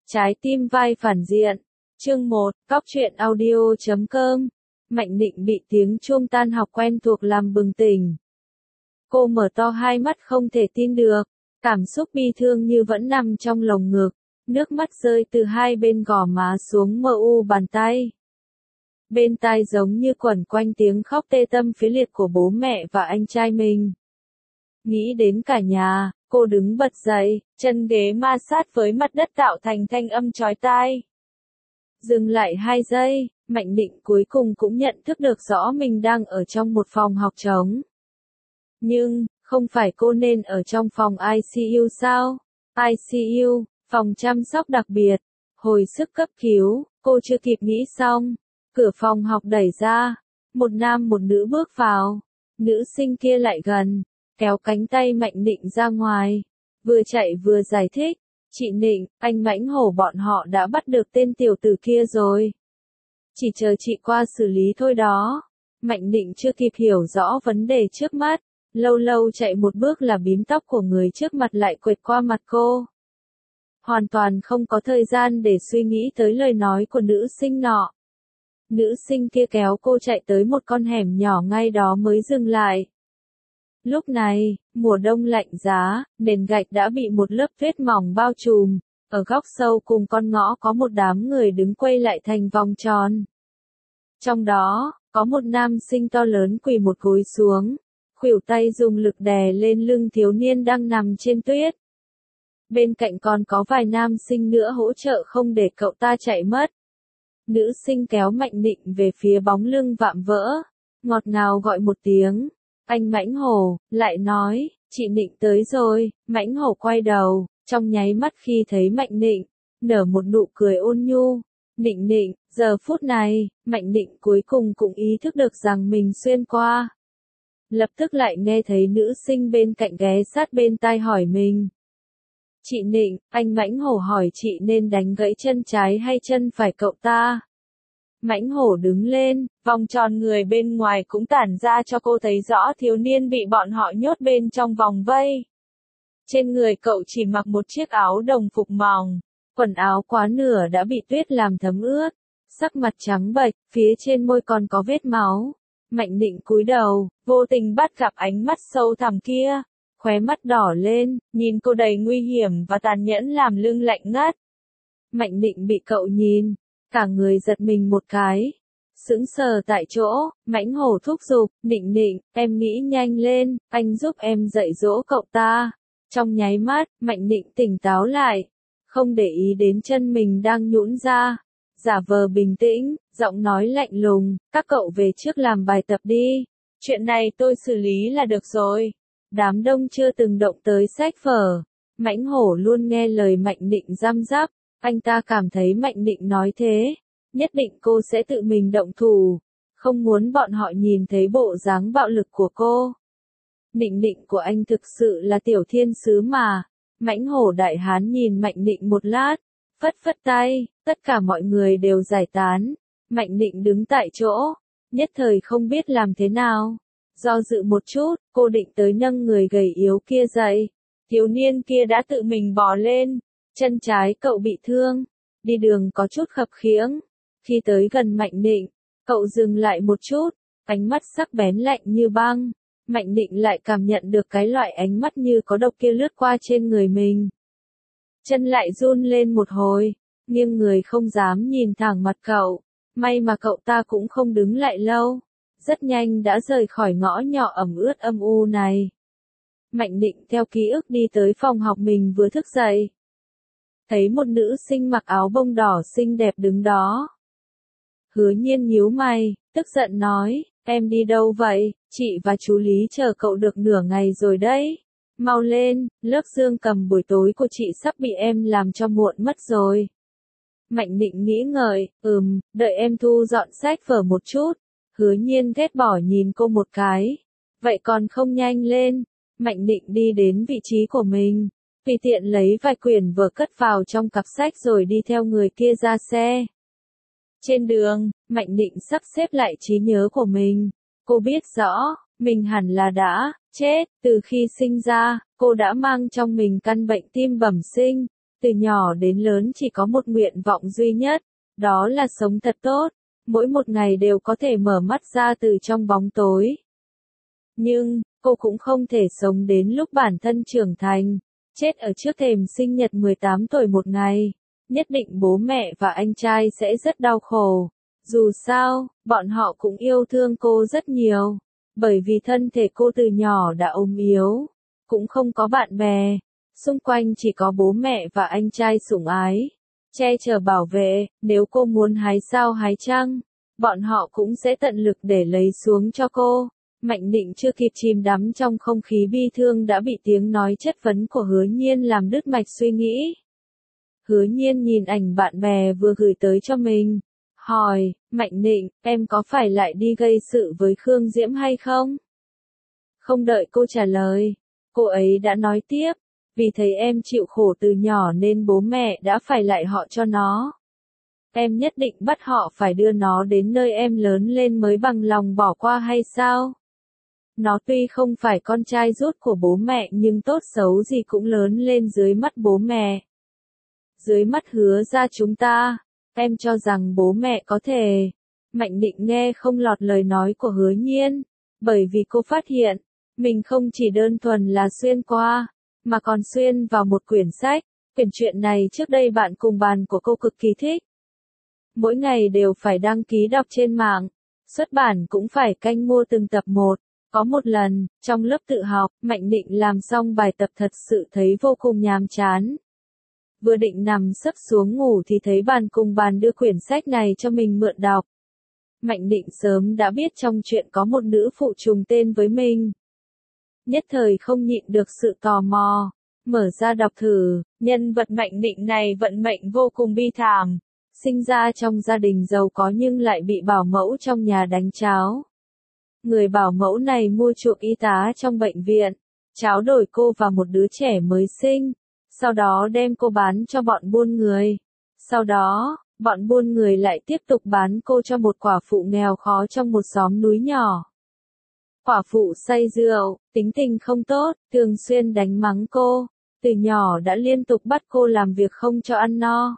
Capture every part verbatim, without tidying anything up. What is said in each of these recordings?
Trái tim vai phản diện. Chương một, Cóc truyện audio chấm com. Mạnh Nịnh bị tiếng chuông tan học quen thuộc làm bừng tỉnh. Cô mở to hai mắt không thể tin được, cảm xúc bi thương như vẫn nằm trong lồng ngực, nước mắt rơi từ hai bên gò má xuống mờ u bàn tay. Bên tai giống như quẩn quanh tiếng khóc tê tâm phế liệt của bố mẹ và anh trai mình. Nghĩ đến cả nhà, cô đứng bật dậy, chân ghế ma sát với mặt đất tạo thành thanh âm chói tai. Dừng lại hai giây, Mạnh Nịnh cuối cùng cũng nhận thức được rõ mình đang ở trong một phòng học trống. Nhưng, không phải cô nên ở trong phòng i xê u sao? i xê u, phòng chăm sóc đặc biệt, hồi sức cấp cứu, cô chưa kịp nghĩ xong. Cửa phòng học đẩy ra, một nam một nữ bước vào, nữ sinh kia lại gần, kéo cánh tay Mạnh Nịnh ra ngoài, vừa chạy vừa giải thích, chị Nịnh, anh Mãnh Hổ bọn họ đã bắt được tên tiểu tử kia rồi. Chỉ chờ chị qua xử lý thôi đó. Mạnh Nịnh chưa kịp hiểu rõ vấn đề trước mắt, lâu lâu chạy một bước là bím tóc của người trước mặt lại quệt qua mặt cô. Hoàn toàn không có thời gian để suy nghĩ tới lời nói của nữ sinh nọ. Nữ sinh kia kéo cô chạy tới một con hẻm nhỏ ngay đó mới dừng lại. Lúc này, mùa đông lạnh giá, nền gạch đã bị một lớp tuyết mỏng bao trùm, ở góc sâu cùng con ngõ có một đám người đứng quay lại thành vòng tròn. Trong đó, có một nam sinh to lớn quỳ một gối xuống, khuỷu tay dùng lực đè lên lưng thiếu niên đang nằm trên tuyết. Bên cạnh còn có vài nam sinh nữa hỗ trợ không để cậu ta chạy mất. Nữ sinh kéo Mạnh Nịnh về phía bóng lưng vạm vỡ, ngọt ngào gọi một tiếng. Anh Mãnh Hổ, lại nói, chị Nịnh tới rồi. Mãnh Hổ quay đầu, trong nháy mắt khi thấy Mạnh Nịnh, nở một nụ cười ôn nhu. Nịnh Nịnh, giờ phút này, Mạnh Nịnh cuối cùng cũng ý thức được rằng mình xuyên qua. Lập tức lại nghe thấy nữ sinh bên cạnh ghé sát bên tai hỏi mình. Chị Nịnh, anh Mãnh Hổ hỏi chị nên đánh gãy chân trái hay chân phải cậu ta. Mãnh Hổ đứng lên, vòng tròn người bên ngoài cũng tản ra cho cô thấy rõ thiếu niên bị bọn họ nhốt bên trong vòng vây. Trên người cậu chỉ mặc một chiếc áo đồng phục mỏng, quần áo quá nửa đã bị tuyết làm thấm ướt, sắc mặt trắng bệch, phía trên môi còn có vết máu. Mạnh Nịnh cúi đầu, vô tình bắt gặp ánh mắt sâu thẳm kia, khóe mắt đỏ lên, nhìn cô đầy nguy hiểm và tàn nhẫn làm lưng lạnh ngắt. Mạnh Nịnh bị cậu nhìn, cả người giật mình một cái, sững sờ tại chỗ. Mãnh Hổ thúc giục, Nịnh Nịnh, em nghĩ nhanh lên, anh giúp em dạy dỗ cậu ta. Trong nháy mắt, Mạnh Nịnh tỉnh táo lại, không để ý đến chân mình đang nhũn ra, giả vờ bình tĩnh, giọng nói lạnh lùng, các cậu về trước làm bài tập đi, chuyện này tôi xử lý là được rồi. Đám đông chưa từng động tới sách vở, Mãnh Hổ luôn nghe lời Mạnh Nịnh răm rắp. Anh ta cảm thấy Mạnh Nịnh nói thế, nhất định cô sẽ tự mình động thủ, không muốn bọn họ nhìn thấy bộ dáng bạo lực của cô. Nịnh Nịnh của anh thực sự là tiểu thiên sứ mà. Mãnh Hổ đại hán nhìn Mạnh Nịnh một lát, phất phất tay, tất cả mọi người đều giải tán. Mạnh Nịnh đứng tại chỗ, nhất thời không biết làm thế nào. Do dự một chút, cô định tới nâng người gầy yếu kia dậy. Thiếu niên kia đã tự mình bò lên. Chân trái cậu bị thương, đi đường có chút khập khiễng. Khi tới gần Mạnh Nịnh, cậu dừng lại một chút, ánh mắt sắc bén lạnh như băng. Mạnh Nịnh lại cảm nhận được cái loại ánh mắt như có độc kia lướt qua trên người mình. Chân lại run lên một hồi, nhưng người không dám nhìn thẳng mặt cậu. May mà cậu ta cũng không đứng lại lâu, rất nhanh đã rời khỏi ngõ nhỏ ẩm ướt âm u này. Mạnh Nịnh theo ký ức đi tới phòng học mình vừa thức dậy. Thấy một nữ sinh mặc áo bông đỏ xinh đẹp đứng đó. Hứa Nhiên nhíu mày, tức giận nói, em đi đâu vậy, chị và chú Lý chờ cậu được nửa ngày rồi đấy. Mau lên, lớp dương cầm buổi tối của chị sắp bị em làm cho muộn mất rồi. Mạnh Nịnh nghĩ ngợi, ừm, đợi em thu dọn sách vở một chút. Hứa Nhiên ghét bỏ nhìn cô một cái. Vậy còn không nhanh lên. Mạnh Nịnh đi đến vị trí của mình, tùy tiện lấy vài quyển vở cất vào trong cặp sách rồi đi theo người kia ra xe. Trên đường, Mạnh Nịnh sắp xếp lại trí nhớ của mình. Cô biết rõ, mình hẳn là đã chết, từ khi sinh ra, cô đã mang trong mình căn bệnh tim bẩm sinh. Từ nhỏ đến lớn chỉ có một nguyện vọng duy nhất, đó là sống thật tốt, mỗi một ngày đều có thể mở mắt ra từ trong bóng tối. Nhưng, cô cũng không thể sống đến lúc bản thân trưởng thành, chết ở trước thềm sinh nhật mười tám tuổi một ngày. Nhất định bố mẹ và anh trai sẽ rất đau khổ. Dù sao, bọn họ cũng yêu thương cô rất nhiều. Bởi vì thân thể cô từ nhỏ đã ốm yếu, cũng không có bạn bè. Xung quanh chỉ có bố mẹ và anh trai sủng ái, che chở bảo vệ. Nếu cô muốn hái sao hái trăng, bọn họ cũng sẽ tận lực để lấy xuống cho cô. Mạnh Định chưa kịp chìm đắm trong không khí bi thương đã bị tiếng nói chất vấn của Hứa Nhiên làm đứt mạch suy nghĩ. Hứa Nhiên nhìn ảnh bạn bè vừa gửi tới cho mình, hỏi, Mạnh Định, em có phải lại đi gây sự với Khương Diễm hay không? Không đợi cô trả lời, cô ấy đã nói tiếp, vì thấy em chịu khổ từ nhỏ nên bố mẹ đã phải lại họ cho nó. Em nhất định bắt họ phải đưa nó đến nơi em lớn lên mới bằng lòng bỏ qua hay sao? Nó tuy không phải con trai rút của bố mẹ nhưng tốt xấu gì cũng lớn lên dưới mắt bố mẹ. Dưới mắt Hứa ra chúng ta, em cho rằng bố mẹ có thể. Mạnh Định nghe không lọt lời nói của Hứa Nhiên, bởi vì cô phát hiện, mình không chỉ đơn thuần là xuyên qua, mà còn xuyên vào một quyển sách. Quyển truyện này trước đây bạn cùng bàn của cô cực kỳ thích. Mỗi ngày đều phải đăng ký đọc trên mạng, xuất bản cũng phải canh mua từng tập một. Có một lần, trong lớp tự học, Mạnh Định làm xong bài tập thật sự thấy vô cùng nhàm chán. Vừa định nằm sấp xuống ngủ thì thấy bàn cùng bàn đưa quyển sách này cho mình mượn đọc. Mạnh Định sớm đã biết trong chuyện có một nữ phụ trùng tên với mình. Nhất thời không nhịn được sự tò mò, mở ra đọc thử. Nhân vật Mạnh Định này vận mệnh vô cùng bi thảm, sinh ra trong gia đình giàu có nhưng lại bị bảo mẫu trong nhà đánh cháo. Người bảo mẫu này mua chuộc y tá trong bệnh viện, tráo đổi cô vào một đứa trẻ mới sinh, sau đó đem cô bán cho bọn buôn người. Sau đó, bọn buôn người lại tiếp tục bán cô cho một quả phụ nghèo khó trong một xóm núi nhỏ. Quả phụ say rượu, tính tình không tốt, thường xuyên đánh mắng cô, từ nhỏ đã liên tục bắt cô làm việc không cho ăn no.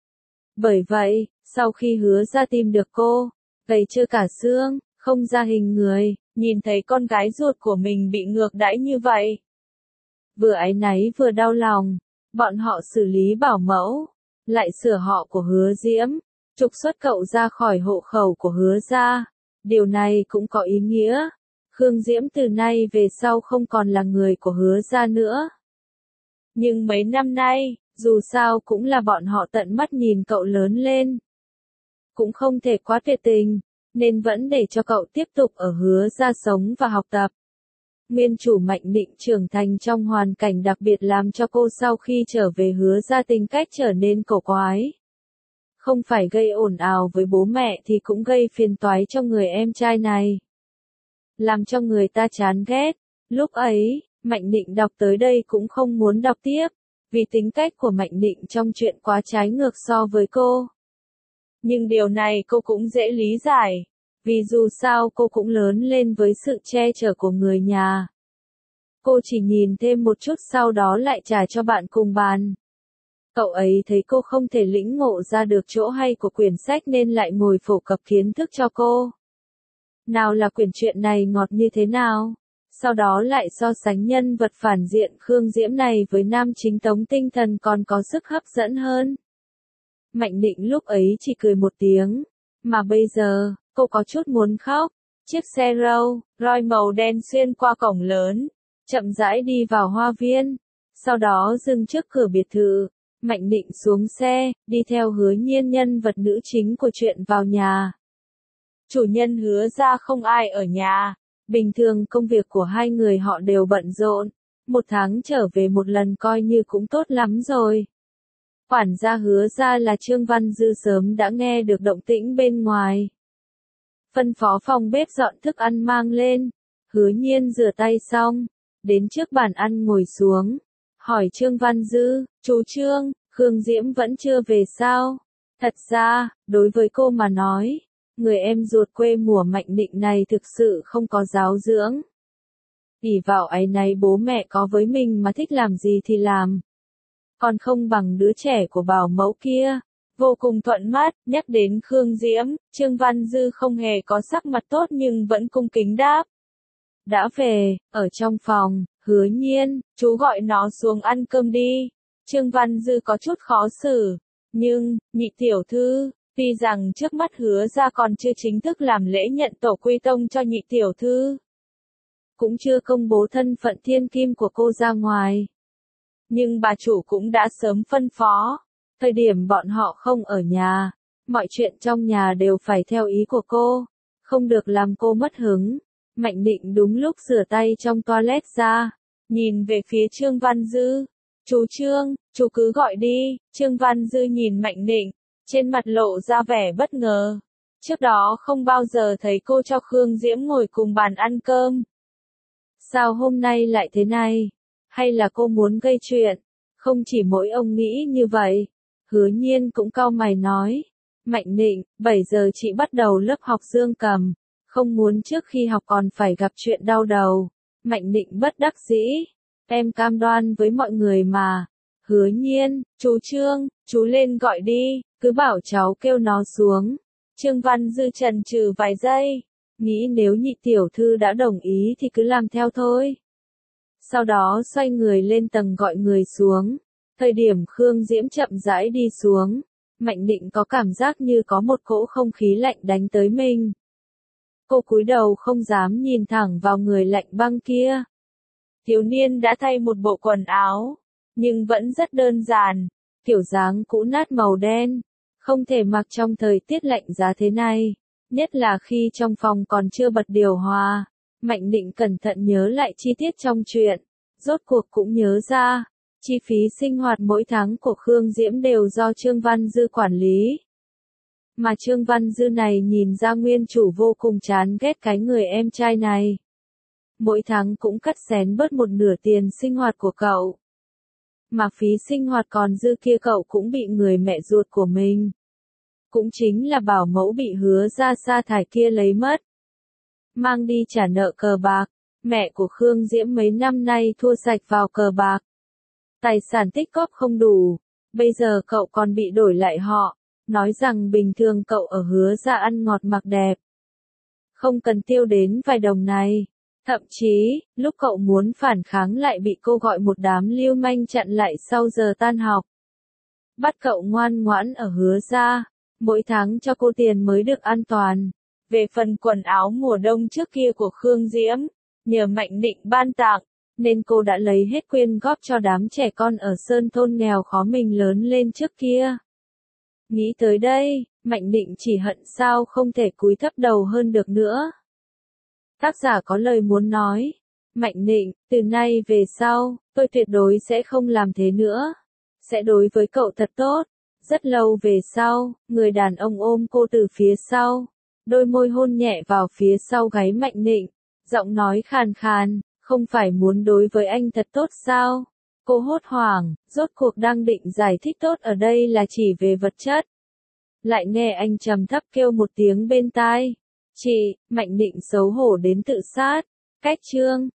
Bởi vậy, sau khi Hứa ra tìm được cô, gầy trơ cả xương, không ra hình người, nhìn thấy con gái ruột của mình bị ngược đãi như vậy. Vừa áy náy vừa đau lòng, bọn họ xử lý bảo mẫu, lại sửa họ của Hứa Diễm, trục xuất cậu ra khỏi hộ khẩu của Hứa gia. Điều này cũng có ý nghĩa, Khương Diễm từ nay về sau không còn là người của Hứa gia nữa. Nhưng mấy năm nay, dù sao cũng là bọn họ tận mắt nhìn cậu lớn lên. Cũng không thể quá tuyệt tình, nên vẫn để cho cậu tiếp tục ở Hứa gia sống và học tập. Nguyên chủ Mạnh Định trưởng thành trong hoàn cảnh đặc biệt làm cho cô sau khi trở về Hứa gia tính cách trở nên cổ quái. Không phải gây ồn ào với bố mẹ thì cũng gây phiền toái cho người em trai này. Làm cho người ta chán ghét. Lúc ấy, Mạnh Định đọc tới đây cũng không muốn đọc tiếp, vì tính cách của Mạnh Định trong chuyện quá trái ngược so với cô. Nhưng điều này cô cũng dễ lý giải, vì dù sao cô cũng lớn lên với sự che chở của người nhà. Cô chỉ nhìn thêm một chút sau đó lại trả cho bạn cùng bàn. Cậu ấy thấy cô không thể lĩnh ngộ ra được chỗ hay của quyển sách nên lại ngồi phổ cập kiến thức cho cô. Nào là quyển truyện này ngọt như thế nào, sau đó lại so sánh nhân vật phản diện Khương Diễm này với nam chính Tống Tinh Thần còn có sức hấp dẫn hơn. Mạnh Định lúc ấy chỉ cười một tiếng, mà bây giờ, cô có chút muốn khóc. Chiếc xe Rolls Royce màu đen xuyên qua cổng lớn, chậm rãi đi vào hoa viên, sau đó dừng trước cửa biệt thự. Mạnh Định xuống xe, đi theo Hứa Nhiên nhân vật nữ chính của truyện vào nhà. Chủ nhân Hứa ra không ai ở nhà, bình thường công việc của hai người họ đều bận rộn, một tháng trở về một lần coi như cũng tốt lắm rồi. Quản gia Hứa ra là Trương Văn Dư sớm đã nghe được động tĩnh bên ngoài. Phân phó phòng bếp dọn thức ăn mang lên, Hứa Nhiên rửa tay xong, đến trước bàn ăn ngồi xuống, hỏi Trương Văn Dư, chú Trương, Khương Diễm vẫn chưa về sao? Thật ra, đối với cô mà nói, người em ruột quê mùa Mạnh Định này thực sự không có giáo dưỡng. ỷ vào áy náy bố mẹ có với mình mà thích làm gì thì làm. còn không bằng đứa trẻ của bảo mẫu kia. Vô cùng thuận mắt, nhắc đến Khương Diễm, Trương Văn Dư không hề có sắc mặt tốt nhưng vẫn cung kính đáp. Đã về, ở trong phòng, Hứa Nhiên, chú gọi nó xuống ăn cơm đi. Trương Văn Dư có chút khó xử, nhưng, nhị tiểu thư, tuy rằng trước mắt Hứa ra còn chưa chính thức làm lễ nhận tổ quy tông cho nhị tiểu thư, cũng chưa công bố thân phận thiên kim của cô ra ngoài. Nhưng bà chủ cũng đã sớm phân phó, thời điểm bọn họ không ở nhà, mọi chuyện trong nhà đều phải theo ý của cô, không được làm cô mất hứng. Mạnh Định đúng lúc rửa tay trong toilet ra, nhìn về phía Trương Văn Dư. Chú Trương, chú cứ gọi đi. Trương Văn Dư nhìn Mạnh Định, trên mặt lộ ra vẻ bất ngờ. Trước đó không bao giờ thấy cô cho Khương Diễm ngồi cùng bàn ăn cơm. Sao hôm nay lại thế này? Hay là cô muốn gây chuyện? Không chỉ mỗi ông nghĩ như vậy. Hứa Nhiên cũng cau mày nói. Mạnh Định, bảy giờ chị bắt đầu lớp học dương cầm. Không muốn trước khi học còn phải gặp chuyện đau đầu. Mạnh Định bất đắc dĩ. Em cam đoan với mọi người mà. Hứa Nhiên, chú Trương, chú lên gọi đi, cứ bảo cháu kêu nó xuống. Trương Văn Dư chần chừ vài giây, nghĩ nếu nhị tiểu thư đã đồng ý thì cứ làm theo thôi. Sau đó xoay người lên tầng gọi người xuống. Thời điểm Khương Diễm chậm rãi đi xuống, Mạnh Định có cảm giác như có một cỗ không khí lạnh đánh tới mình. Cô cúi đầu không dám nhìn thẳng vào người lạnh băng kia. Thiếu niên đã thay một bộ quần áo, nhưng vẫn rất đơn giản, kiểu dáng cũ nát màu đen, không thể mặc trong thời tiết lạnh giá thế này, nhất là khi trong phòng còn chưa bật điều hòa. Mạnh Định cẩn thận nhớ lại chi tiết trong chuyện, rốt cuộc cũng nhớ ra, chi phí sinh hoạt mỗi tháng của Khương Diễm đều do Trương Văn Dư quản lý. Mà Trương Văn Dư này nhìn ra nguyên chủ vô cùng chán ghét cái người em trai này. Mỗi tháng cũng cắt xén bớt một nửa tiền sinh hoạt của cậu. Mà phí sinh hoạt còn dư kia cậu cũng bị người mẹ ruột của mình, cũng chính là bảo mẫu bị Hứa ra sa thải kia lấy mất. Mang đi trả nợ cờ bạc, mẹ của Khương Diễm mấy năm nay thua sạch vào cờ bạc. Tài sản tích góp không đủ, bây giờ cậu còn bị đổi lại họ, nói rằng bình thường cậu ở Hứa ra ăn ngọt mặc đẹp. Không cần tiêu đến vài đồng này. Thậm chí, lúc cậu muốn phản kháng lại bị cô gọi một đám lưu manh chặn lại sau giờ tan học. Bắt cậu ngoan ngoãn ở Hứa ra, mỗi tháng cho cô tiền mới được an toàn. Về phần quần áo mùa đông trước kia của Khương Diễm, nhờ Mạnh Định ban tặng, nên cô đã lấy hết quyên góp cho đám trẻ con ở sơn thôn nghèo khó mình lớn lên trước kia. Nghĩ tới đây, Mạnh Định chỉ hận sao không thể cúi thấp đầu hơn được nữa. Tác giả có lời muốn nói. Mạnh Định, từ nay về sau, tôi tuyệt đối sẽ không làm thế nữa. Sẽ đối với cậu thật tốt. Rất lâu về sau, người đàn ông ôm cô từ phía sau. Đôi môi hôn nhẹ vào phía sau gáy Mạnh Định. Giọng nói khàn khàn, không phải muốn đối với anh thật tốt sao? Cô hốt hoảng, rốt cuộc đang định giải thích tốt ở đây là chỉ về vật chất. Lại nghe anh trầm thấp kêu một tiếng bên tai. Chị, Mạnh Định xấu hổ đến tự sát. Cách Trương